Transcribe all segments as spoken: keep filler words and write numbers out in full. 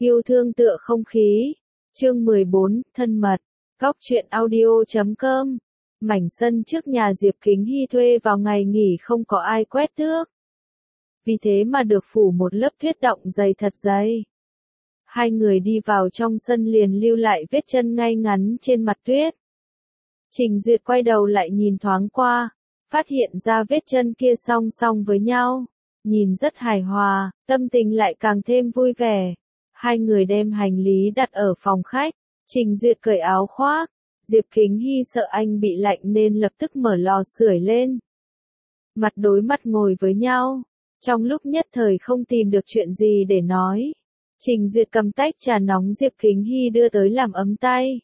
Yêu thương tựa không khí. Chương mười bốn, thân mật. Góc truyện audio chấm com. Mảnh sân trước nhà Diệp Kính Hy thuê vào ngày nghỉ không có ai quét tước. Vì thế mà được phủ một lớp tuyết động dày thật dày. Hai người đi vào trong sân liền lưu lại vết chân ngay ngắn trên mặt tuyết. Trình Duyệt quay đầu lại nhìn thoáng qua, phát hiện ra vết chân kia song song với nhau, nhìn rất hài hòa, tâm tình lại càng thêm vui vẻ. Hai người đem hành lý đặt ở phòng khách, Trình Duyệt cởi áo khoác, Diệp Kính Hy sợ anh bị lạnh nên lập tức mở lò sưởi lên. Mặt đối mặt ngồi với nhau, trong lúc nhất thời không tìm được chuyện gì để nói. Trình Duyệt cầm tách trà nóng Diệp Kính Hy đưa tới làm ấm tay.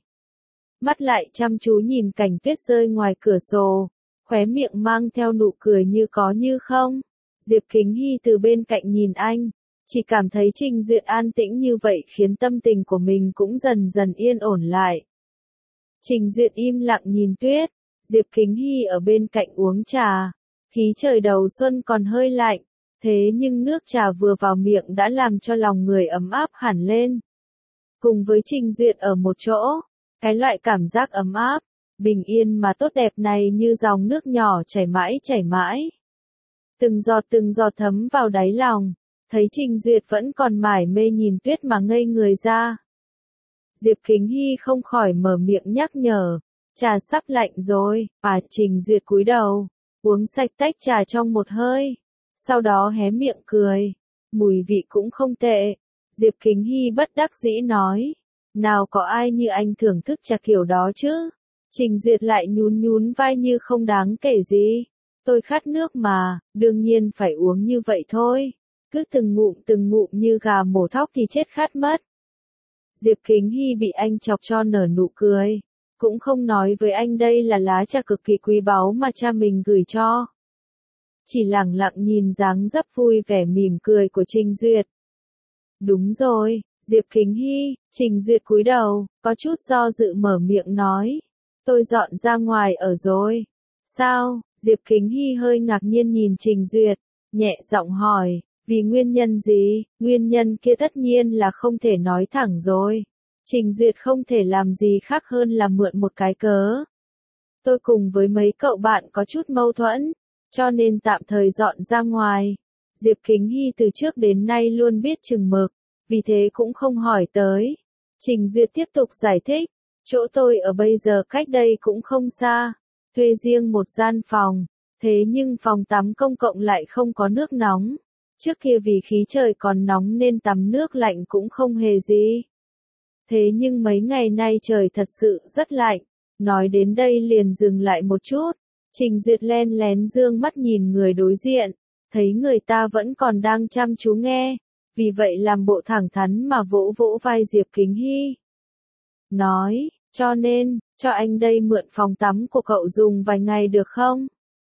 Mắt lại chăm chú nhìn cảnh tuyết rơi ngoài cửa sổ, khóe miệng mang theo nụ cười như có như không. Diệp Kính Hy từ bên cạnh nhìn anh, chỉ cảm thấy Trình Duyệt an tĩnh như vậy khiến tâm tình của mình cũng dần dần yên ổn lại. Trình Duyệt im lặng nhìn tuyết, Diệp Kính Hy ở bên cạnh uống trà, khí trời đầu xuân còn hơi lạnh, thế nhưng nước trà vừa vào miệng đã làm cho lòng người ấm áp hẳn lên. Cùng với Trình Duyệt ở một chỗ, cái loại cảm giác ấm áp, bình yên mà tốt đẹp này như dòng nước nhỏ chảy mãi chảy mãi. Từng giọt từng giọt thấm vào đáy lòng, thấy Trình Duyệt vẫn còn mải mê nhìn tuyết mà ngây người ra. Diệp Kính Hy không khỏi mở miệng nhắc nhở, trà sắp lạnh rồi, à Trình Duyệt cúi đầu, uống sạch tách trà trong một hơi, sau đó hé miệng cười, mùi vị cũng không tệ. Diệp Kính Hy bất đắc dĩ nói, nào có ai như anh thưởng thức trà kiểu đó chứ? Trình Duyệt lại nhún nhún vai như không đáng kể gì. Tôi khát nước mà, đương nhiên phải uống như vậy thôi. Cứ từng ngụm từng ngụm như gà mổ thóc thì chết khát mất. Diệp Kính Hy bị anh chọc cho nở nụ cười. Cũng không nói với anh đây là lá trà cực kỳ quý báu mà cha mình gửi cho. Chỉ lặng lặng nhìn dáng dấp vui vẻ mỉm cười của Trình Duyệt. Đúng rồi, Diệp Kính Hy, Trình Duyệt cúi đầu, có chút do dự mở miệng nói. Tôi dọn ra ngoài ở rồi. Sao? Diệp Kính Hy hơi ngạc nhiên nhìn Trình Duyệt, nhẹ giọng hỏi, vì nguyên nhân gì? Nguyên nhân kia tất nhiên là không thể nói thẳng rồi. Trình Duyệt không thể làm gì khác hơn là mượn một cái cớ. Tôi cùng với mấy cậu bạn có chút mâu thuẫn, cho nên tạm thời dọn ra ngoài. Diệp Kính Hy từ trước đến nay luôn biết chừng mực, vì thế cũng không hỏi tới. Trình Duyệt tiếp tục giải thích, chỗ tôi ở bây giờ cách đây cũng không xa, thuê riêng một gian phòng, thế nhưng phòng tắm công cộng lại không có nước nóng. Trước kia vì khí trời còn nóng nên tắm nước lạnh cũng không hề gì. Thế nhưng mấy ngày nay trời thật sự rất lạnh. Nói đến đây liền dừng lại một chút. Trình Duyệt len lén dương mắt nhìn người đối diện, thấy người ta vẫn còn đang chăm chú nghe, vì vậy làm bộ thẳng thắn mà vỗ vỗ vai Diệp Kính Hy. Nói, cho nên, cho anh đây mượn phòng tắm của cậu dùng vài ngày được không?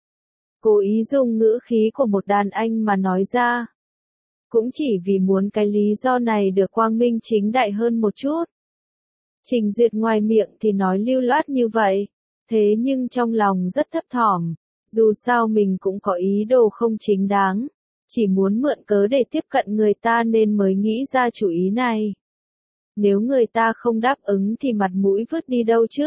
Cố ý dùng ngữ khí của một đàn anh mà nói ra. Cũng chỉ vì muốn cái lý do này được quang minh chính đại hơn một chút. Trình Duyệt ngoài miệng thì nói lưu loát như vậy, thế nhưng trong lòng rất thấp thỏm, dù sao mình cũng có ý đồ không chính đáng, chỉ muốn mượn cớ để tiếp cận người ta nên mới nghĩ ra chủ ý này. Nếu người ta không đáp ứng thì mặt mũi vứt đi đâu chứ?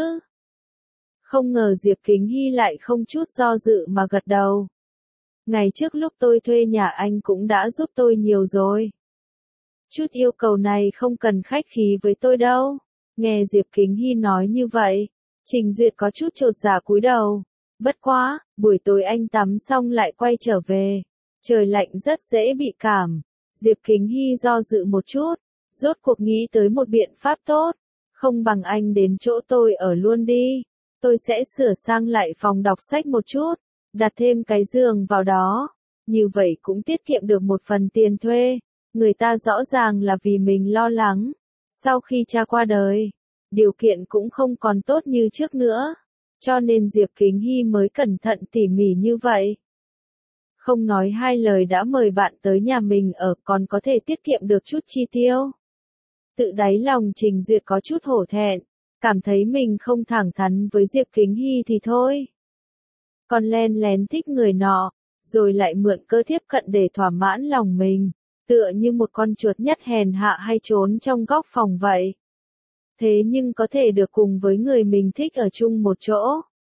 Không ngờ Diệp Kính Hy lại không chút do dự mà gật đầu. Ngày trước lúc tôi thuê nhà anh cũng đã giúp tôi nhiều rồi. Chút yêu cầu này không cần khách khí với tôi đâu. Nghe Diệp Kính Hy nói như vậy, Trình Duyệt có chút chột dạ cúi đầu. Bất quá, buổi tối anh tắm xong lại quay trở về. Trời lạnh rất dễ bị cảm. Diệp Kính Hy do dự một chút, rốt cuộc nghĩ tới một biện pháp tốt. Không bằng anh đến chỗ tôi ở luôn đi. Tôi sẽ sửa sang lại phòng đọc sách một chút, đặt thêm cái giường vào đó. Như vậy cũng tiết kiệm được một phần tiền thuê. Người ta rõ ràng là vì mình lo lắng. Sau khi cha qua đời, điều kiện cũng không còn tốt như trước nữa. Cho nên Diệp Kính Hy mới cẩn thận tỉ mỉ như vậy. Không nói hai lời đã mời bạn tới nhà mình ở còn có thể tiết kiệm được chút chi tiêu. Tự đáy lòng Trình Duyệt có chút hổ thẹn, cảm thấy mình không thẳng thắn với Diệp Kính Hy thì thôi. Còn len lén thích người nọ, rồi lại mượn cơ tiếp cận để thỏa mãn lòng mình. tựa như một con chuột nhắt hèn hạ hay trốn trong góc phòng vậy. Thế nhưng có thể được cùng với người mình thích ở chung một chỗ.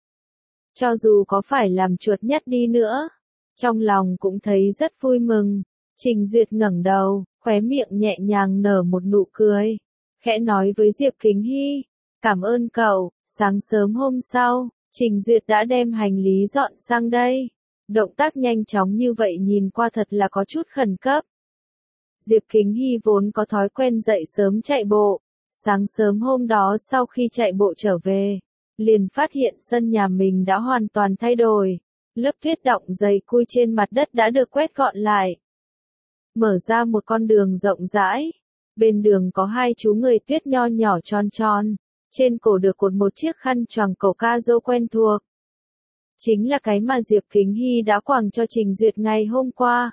Cho dù có phải làm chuột nhắt đi nữa, trong lòng cũng thấy rất vui mừng. Trình Duyệt ngẩng đầu, khóe miệng nhẹ nhàng nở một nụ cười, khẽ nói với Diệp Kính Hy, cảm ơn cậu. Sáng sớm hôm sau, Trình Duyệt đã đem hành lý dọn sang đây. Động tác nhanh chóng như vậy nhìn qua thật là có chút khẩn cấp. Diệp Kính Hy vốn có thói quen dậy sớm chạy bộ. Sáng sớm hôm đó sau khi chạy bộ trở về, liền phát hiện sân nhà mình đã hoàn toàn thay đổi. Lớp tuyết đọng dày cui trên mặt đất đã được quét gọn lại. Mở ra một con đường rộng rãi. Bên đường có hai chú người tuyết nho nhỏ tròn tròn. Trên cổ được cột một chiếc khăn choàng cổ ca dâu quen thuộc. Chính là cái mà Diệp Kính Hy đã quàng cho Trình Duyệt ngày hôm qua.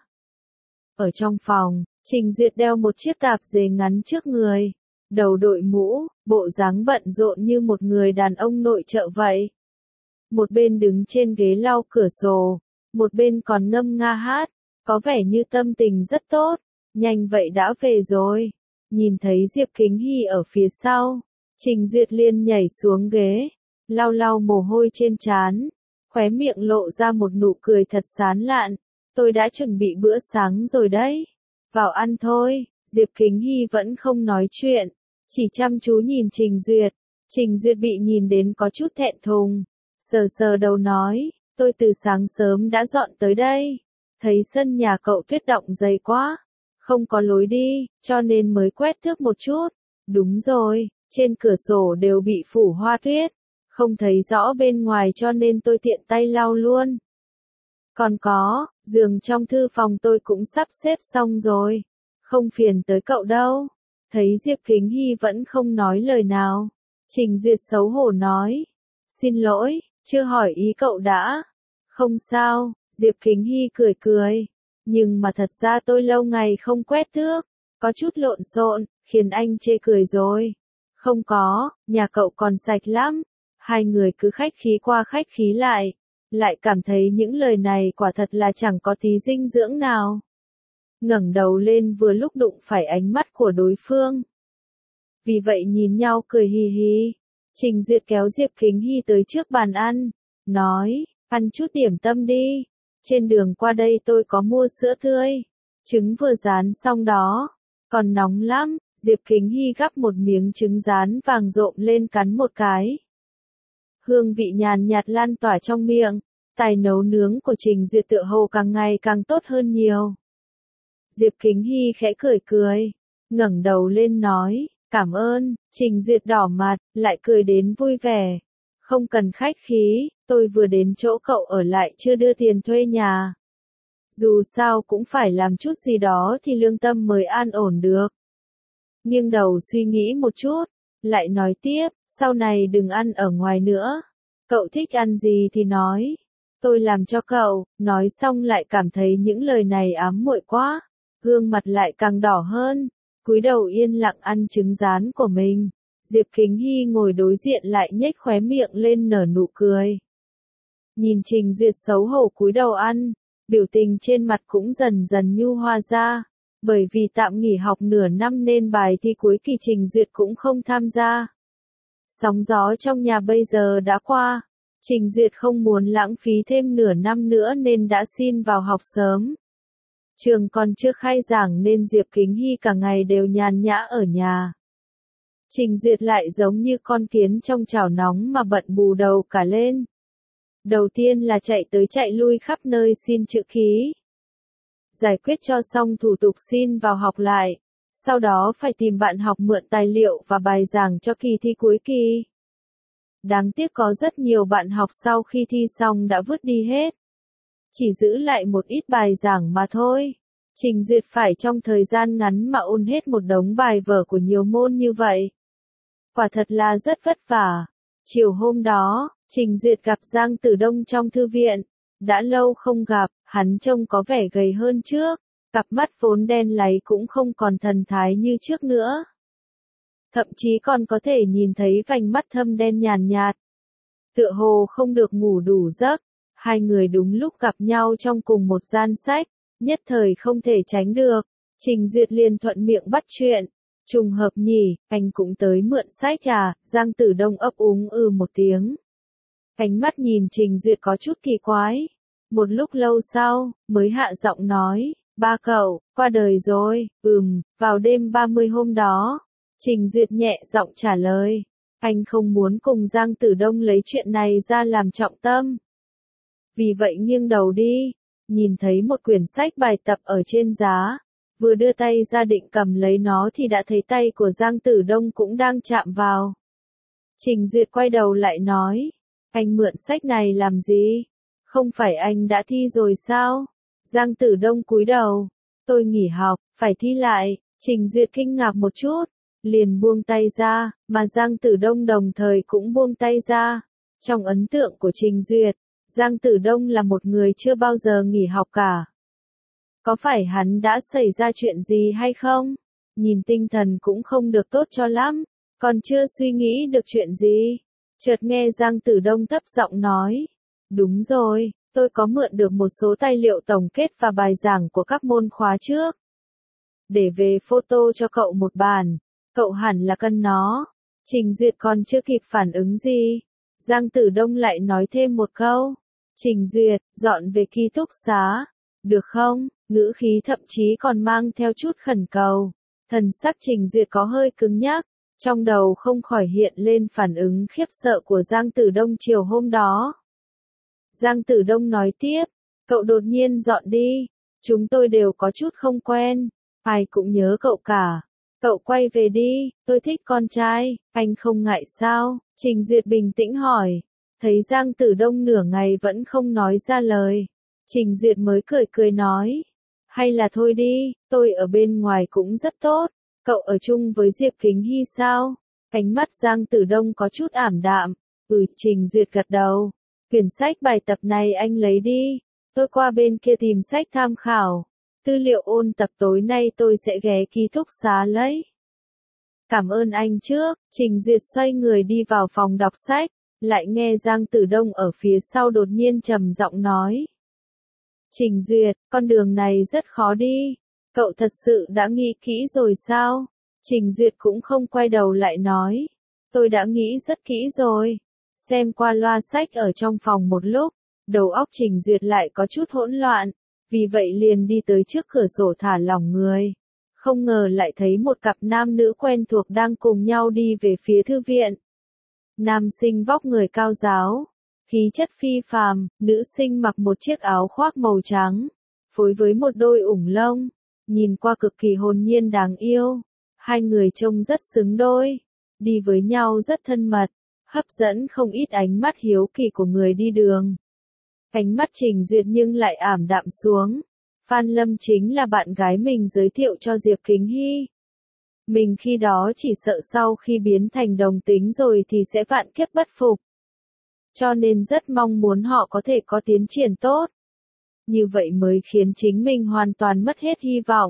Ở trong phòng, Trình Duyệt đeo một chiếc tạp dề ngắn trước người. Đầu đội mũ, bộ dáng bận rộn như một người đàn ông nội trợ vậy. Một bên đứng trên ghế lau cửa sổ, một bên còn ngâm nga hát, có vẻ như tâm tình rất tốt. Nhanh vậy đã về rồi. Nhìn thấy Diệp Kính Hy ở phía sau, Trình Duyệt liền nhảy xuống ghế, lau lau mồ hôi trên trán, khóe miệng lộ ra một nụ cười thật sán lạn. Tôi đã chuẩn bị bữa sáng rồi đấy. Vào ăn thôi. Diệp Kính Hy vẫn không nói chuyện, chỉ chăm chú nhìn Trình Duyệt. Trình Duyệt bị nhìn đến có chút thẹn thùng, sờ sờ đầu nói, tôi từ sáng sớm đã dọn tới đây, thấy sân nhà cậu tuyết đọng dày quá, không có lối đi, cho nên mới quét thước một chút. Đúng rồi, trên cửa sổ đều bị phủ hoa tuyết, không thấy rõ bên ngoài cho nên tôi tiện tay lau luôn. Còn có, giường trong thư phòng tôi cũng sắp xếp xong rồi. Không phiền tới cậu đâu. Thấy Diệp Kính Hy vẫn không nói lời nào, Trình Duyệt xấu hổ nói, xin lỗi, chưa hỏi ý cậu đã. Không sao, Diệp Kính Hy cười cười, nhưng mà thật ra tôi lâu ngày không quét thước, có chút lộn xộn, khiến anh chê cười rồi. Không có, nhà cậu còn sạch lắm. Hai người cứ khách khí qua khách khí lại, lại cảm thấy những lời này quả thật là chẳng có tí dinh dưỡng nào. Ngẩng đầu lên vừa lúc đụng phải ánh mắt của đối phương. Vì vậy nhìn nhau cười hì hì. Trình Duyệt kéo Diệp Kính Hy tới trước bàn ăn, nói, ăn chút điểm tâm đi. Trên đường qua đây tôi có mua sữa tươi, trứng vừa rán xong đó, còn nóng lắm. Diệp Kính Hy gắp một miếng trứng rán vàng rộm lên cắn một cái. Hương vị nhàn nhạt lan tỏa trong miệng, tài nấu nướng của Trình Duyệt tựa hồ càng ngày càng tốt hơn nhiều. Diệp Kính Hy khẽ cười cười, ngẩng đầu lên nói, cảm ơn. Trình Duyệt đỏ mặt, lại cười đến vui vẻ. Không cần khách khí, tôi vừa đến chỗ cậu ở lại chưa đưa tiền thuê nhà. Dù sao cũng phải làm chút gì đó thì lương tâm mới an ổn được. Nghiêng đầu suy nghĩ một chút, lại nói tiếp, sau này đừng ăn ở ngoài nữa. Cậu thích ăn gì thì nói, tôi làm cho cậu. Nói xong lại cảm thấy những lời này ám muội quá, gương mặt lại càng đỏ hơn, cúi đầu yên lặng ăn trứng rán của mình. Diệp Kính Hy ngồi đối diện lại nhếch khóe miệng lên nở nụ cười. Nhìn Trình Duyệt xấu hổ cúi đầu ăn, biểu tình trên mặt cũng dần dần nhu hòa ra. Bởi vì tạm nghỉ học nửa năm nên bài thi cuối kỳ Trình Duyệt cũng không tham gia. Sóng gió trong nhà bây giờ đã qua, Trình Duyệt không muốn lãng phí thêm nửa năm nữa nên đã xin vào học sớm. Trường còn chưa khai giảng nên Diệp Kính Hy cả ngày đều nhàn nhã ở nhà. Trình Duyệt lại giống như con kiến trong chảo nóng mà bận bù đầu cả lên. Đầu tiên là chạy tới chạy lui khắp nơi xin chữ ký. Giải quyết cho xong thủ tục xin vào học lại. Sau đó phải tìm bạn học mượn tài liệu và bài giảng cho kỳ thi cuối kỳ. Đáng tiếc có rất nhiều bạn học sau khi thi xong đã vứt đi hết. Chỉ giữ lại một ít bài giảng mà thôi. Trình Duyệt phải trong thời gian ngắn mà ôn hết một đống bài vở của nhiều môn như vậy. Quả thật là rất vất vả. Chiều hôm đó, Trình Duyệt gặp Giang Tử Đông trong thư viện. Đã lâu không gặp, hắn trông có vẻ gầy hơn trước. Cặp mắt vốn đen láy cũng không còn thần thái như trước nữa. Thậm chí còn có thể nhìn thấy vành mắt thâm đen nhàn nhạt. Tựa hồ không được ngủ đủ giấc. Hai người đúng lúc gặp nhau trong cùng một gian sách, nhất thời không thể tránh được. Trình Duyệt liền thuận miệng bắt chuyện. Trùng hợp nhỉ, anh cũng tới mượn sách à, Giang Tử Đông ấp úng ừ một tiếng. Ánh mắt nhìn Trình Duyệt có chút kỳ quái. Một lúc lâu sau, mới hạ giọng nói, ba cậu, qua đời rồi, ừm, vào đêm ba mươi hôm đó. Trình Duyệt nhẹ giọng trả lời. Anh không muốn cùng Giang Tử Đông lấy chuyện này ra làm trọng tâm. Vì vậy nghiêng đầu đi, nhìn thấy một quyển sách bài tập ở trên giá. Vừa đưa tay ra định cầm lấy nó thì đã thấy tay của Giang Tử Đông cũng đang chạm vào. Trình Duyệt quay đầu lại nói, anh mượn sách này làm gì? Không phải anh đã thi rồi sao? Giang Tử Đông cúi đầu, tôi nghỉ học, phải thi lại. Trình Duyệt kinh ngạc một chút, liền buông tay ra, mà Giang Tử Đông đồng thời cũng buông tay ra. Trong ấn tượng của Trình Duyệt, Giang Tử Đông là một người chưa bao giờ nghỉ học cả. Có phải hắn đã xảy ra chuyện gì hay không? Nhìn tinh thần cũng không được tốt cho lắm, còn chưa suy nghĩ được chuyện gì. Chợt nghe Giang Tử Đông thấp giọng nói, đúng rồi, tôi có mượn được một số tài liệu tổng kết và bài giảng của các môn khóa trước. Để về photo cho cậu một bản, cậu hẳn là cần nó. Trình Duyệt còn chưa kịp phản ứng gì. Giang Tử Đông lại nói thêm một câu. Trình Duyệt, dọn về ký túc xá. Được không? Ngữ khí thậm chí còn mang theo chút khẩn cầu. Thần sắc Trình Duyệt có hơi cứng nhắc. Trong đầu không khỏi hiện lên phản ứng khiếp sợ của Giang Tử Đông chiều hôm đó. Giang Tử Đông nói tiếp, cậu đột nhiên dọn đi, chúng tôi đều có chút không quen, ai cũng nhớ cậu cả. Cậu quay về đi, tôi thích con trai, anh không ngại sao? Trình Duyệt bình tĩnh hỏi, thấy Giang Tử Đông nửa ngày vẫn không nói ra lời. Trình Duyệt mới cười cười nói, hay là thôi đi, tôi ở bên ngoài cũng rất tốt, cậu ở chung với Diệp Kính Hy sao? Ánh mắt Giang Tử Đông có chút ảm đạm, ừ, Trình Duyệt gật đầu. Quyển sách bài tập này anh lấy đi, tôi qua bên kia tìm sách tham khảo. Tư liệu ôn tập tối nay tôi sẽ ghé ký túc xá lấy. Cảm ơn anh trước, Trình Duyệt xoay người đi vào phòng đọc sách, lại nghe Giang Tử Đông ở phía sau đột nhiên trầm giọng nói. Trình Duyệt, con đường này rất khó đi, cậu thật sự đã nghĩ kỹ rồi sao? Trình Duyệt cũng không quay đầu lại nói, tôi đã nghĩ rất kỹ rồi. Xem qua loa sách ở trong phòng một lúc, đầu óc Trình Duyệt lại có chút hỗn loạn, vì vậy liền đi tới trước cửa sổ thả lỏng người. Không ngờ lại thấy một cặp nam nữ quen thuộc đang cùng nhau đi về phía thư viện. Nam sinh vóc người cao ráo, khí chất phi phàm, nữ sinh mặc một chiếc áo khoác màu trắng, phối với một đôi ủng lông, nhìn qua cực kỳ hồn nhiên đáng yêu. Hai người trông rất xứng đôi, đi với nhau rất thân mật, hấp dẫn không ít ánh mắt hiếu kỳ của người đi đường. Ánh mắt Trình Duyệt nhưng lại ảm đạm xuống. Phan Lâm chính là bạn gái mình giới thiệu cho Diệp Kính Hy. Mình khi đó chỉ sợ sau khi biến thành đồng tính rồi thì sẽ vạn kiếp bất phục. Cho nên rất mong muốn họ có thể có tiến triển tốt. Như vậy mới khiến chính mình hoàn toàn mất hết hy vọng.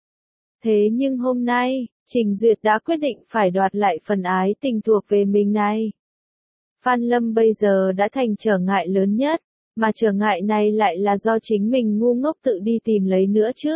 Thế nhưng hôm nay, Trình Duyệt đã quyết định phải đoạt lại phần ái tình thuộc về mình này. Phan Lâm bây giờ đã thành trở ngại lớn nhất, mà trở ngại này lại là do chính mình ngu ngốc tự đi tìm lấy nữa chứ.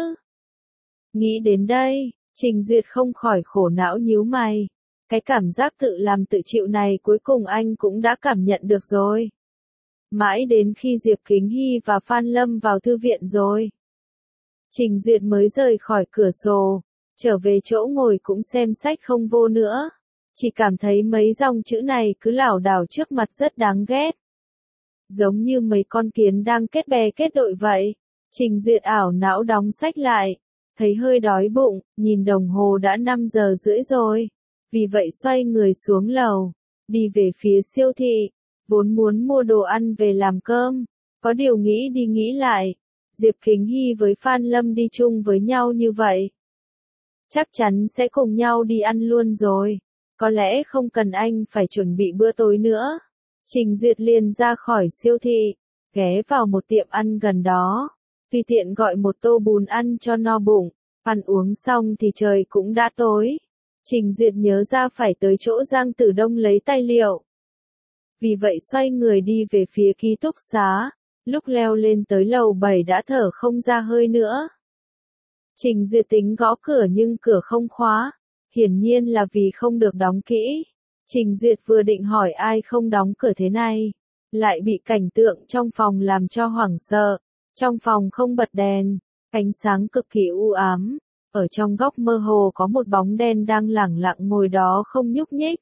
Nghĩ đến đây, Trình Duyệt không khỏi khổ não nhíu mày. Cái cảm giác tự làm tự chịu này cuối cùng anh cũng đã cảm nhận được rồi. Mãi đến khi Diệp Kính Hy và Phan Lâm vào thư viện rồi, Trình Duyệt mới rời khỏi cửa sổ, trở về chỗ ngồi cũng xem sách không vô nữa. Chỉ cảm thấy mấy dòng chữ này cứ lảo đảo trước mặt rất đáng ghét. Giống như mấy con kiến đang kết bè kết đội vậy. Trình Duyệt ảo não đóng sách lại, thấy hơi đói bụng, nhìn đồng hồ đã năm giờ rưỡi rồi. Vì vậy xoay người xuống lầu, đi về phía siêu thị, vốn muốn mua đồ ăn về làm cơm. Có điều nghĩ đi nghĩ lại, Diệp Kính Hy với Phan Lâm đi chung với nhau như vậy, chắc chắn sẽ cùng nhau đi ăn luôn rồi. Có lẽ không cần anh phải chuẩn bị bữa tối nữa. Trình Duyệt liền ra khỏi siêu thị, ghé vào một tiệm ăn gần đó, tùy tiện gọi một tô bún ăn cho no bụng. Ăn uống xong thì trời cũng đã tối. Trình Duyệt nhớ ra phải tới chỗ Giang Tử Đông lấy tài liệu. Vì vậy xoay người đi về phía ký túc xá. Lúc leo lên tới lầu bảy đã thở không ra hơi nữa. Trình Duyệt tính gõ cửa nhưng cửa không khóa, hiển nhiên là vì không được đóng kỹ. Trình Duyệt vừa định hỏi ai không đóng cửa thế này, lại bị cảnh tượng trong phòng làm cho hoảng sợ. Trong phòng không bật đèn, ánh sáng cực kỳ u ám, ở trong góc mơ hồ có một bóng đen đang lẳng lặng ngồi đó không nhúc nhích.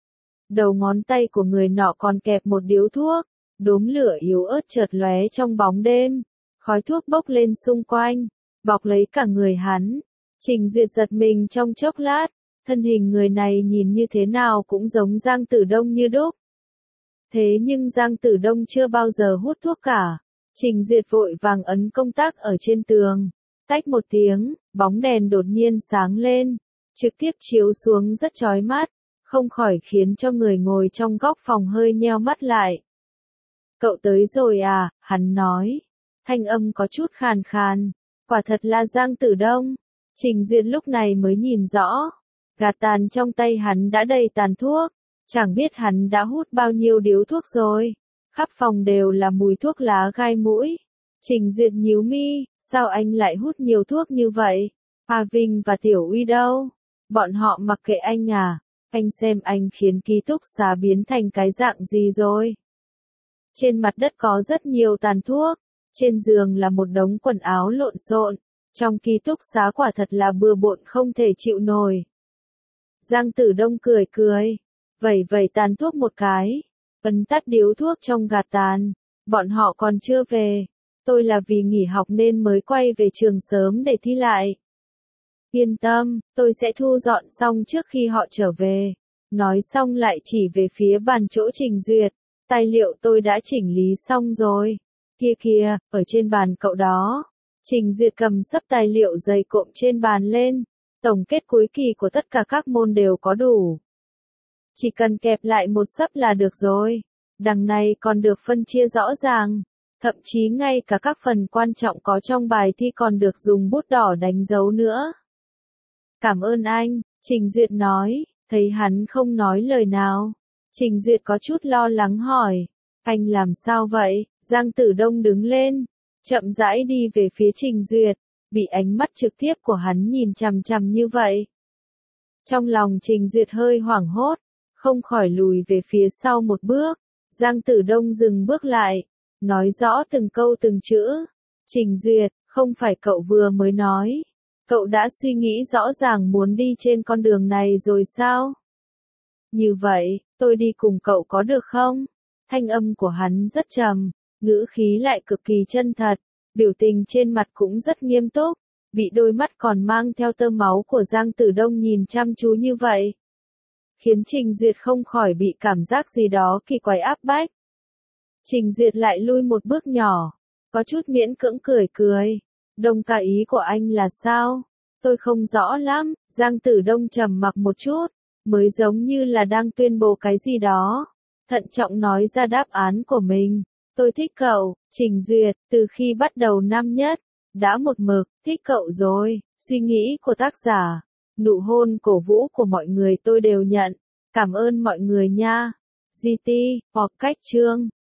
Đầu ngón tay của người nọ còn kẹp một điếu thuốc, đốm lửa yếu ớt chợt lóe trong bóng đêm, khói thuốc bốc lên xung quanh, bọc lấy cả người hắn. Trình Duyệt giật mình trong chốc lát, thân hình người này nhìn như thế nào cũng giống Giang Tử Đông như đúc. Thế nhưng Giang Tử Đông chưa bao giờ hút thuốc cả. Trình Duyệt vội vàng ấn công tắc ở trên tường, tách một tiếng, bóng đèn đột nhiên sáng lên, trực tiếp chiếu xuống rất chói mắt, không khỏi khiến cho người ngồi trong góc phòng hơi nheo mắt lại. Cậu tới rồi à, hắn nói. Thanh âm có chút khàn khàn, quả thật là Giang Tử Đông. Trình Duyệt lúc này mới nhìn rõ, gạt tàn trong tay hắn đã đầy tàn thuốc, chẳng biết hắn đã hút bao nhiêu điếu thuốc rồi. Khắp phòng đều là mùi thuốc lá gai mũi. Trình Duyệt nhíu mi, sao anh lại hút nhiều thuốc như vậy? A Vinh và Tiểu Uy đâu? Bọn họ mặc kệ anh à? Anh xem anh khiến ký túc xá biến thành cái dạng gì rồi? Trên mặt đất có rất nhiều tàn thuốc, trên giường là một đống quần áo lộn xộn, trong ký túc xá quả thật là bừa bộn không thể chịu nổi. Giang Tử Đông cười cười, vẩy vẩy tàn thuốc một cái, ấn tắt điếu thuốc trong gạt tàn. Bọn họ còn chưa về, tôi là vì nghỉ học nên mới quay về trường sớm để thi lại. Yên tâm, tôi sẽ thu dọn xong trước khi họ trở về. Nói xong lại chỉ về phía bàn chỗ Trình Duyệt, tài liệu tôi đã chỉnh lý xong rồi. Kia kia, ở trên bàn cậu đó. Trình Duyệt cầm sấp tài liệu dày cộm trên bàn lên, tổng kết cuối kỳ của tất cả các môn đều có đủ. Chỉ cần kẹp lại một sấp là được rồi. Đằng này còn được phân chia rõ ràng, thậm chí ngay cả các phần quan trọng có trong bài thi còn được dùng bút đỏ đánh dấu nữa. Cảm ơn anh, Trình Duyệt nói, thấy hắn không nói lời nào. Trình Duyệt có chút lo lắng hỏi, anh làm sao vậy? Giang Tử Đông đứng lên, chậm rãi đi về phía Trình Duyệt, bị ánh mắt trực tiếp của hắn nhìn chằm chằm như vậy. Trong lòng Trình Duyệt hơi hoảng hốt, không khỏi lùi về phía sau một bước. Giang Tử Đông dừng bước lại, nói rõ từng câu từng chữ. Trình Duyệt, không phải cậu vừa mới nói, cậu đã suy nghĩ rõ ràng muốn đi trên con đường này rồi sao? Như vậy, tôi đi cùng cậu có được không? Thanh âm của hắn rất trầm, ngữ khí lại cực kỳ chân thật, biểu tình trên mặt cũng rất nghiêm túc, bị đôi mắt còn mang theo tơ máu của Giang Tử Đông nhìn chăm chú như vậy, khiến Trình Duyệt không khỏi bị cảm giác gì đó kỳ quái áp bách. Trình Duyệt lại lui một bước nhỏ, có chút miễn cưỡng cười cười. Đông ca, ý của anh là sao? Tôi không rõ lắm. Giang Tử Đông trầm mặc một chút, mới giống như là đang tuyên bố cái gì đó, thận trọng nói ra đáp án của mình. Tôi thích cậu, Trình Duyệt, từ khi bắt đầu năm nhất, đã một mực thích cậu rồi. Suy nghĩ của tác giả, nụ hôn cổ vũ của mọi người tôi đều nhận. Cảm ơn mọi người nha. giê tê, hoặc cách chương.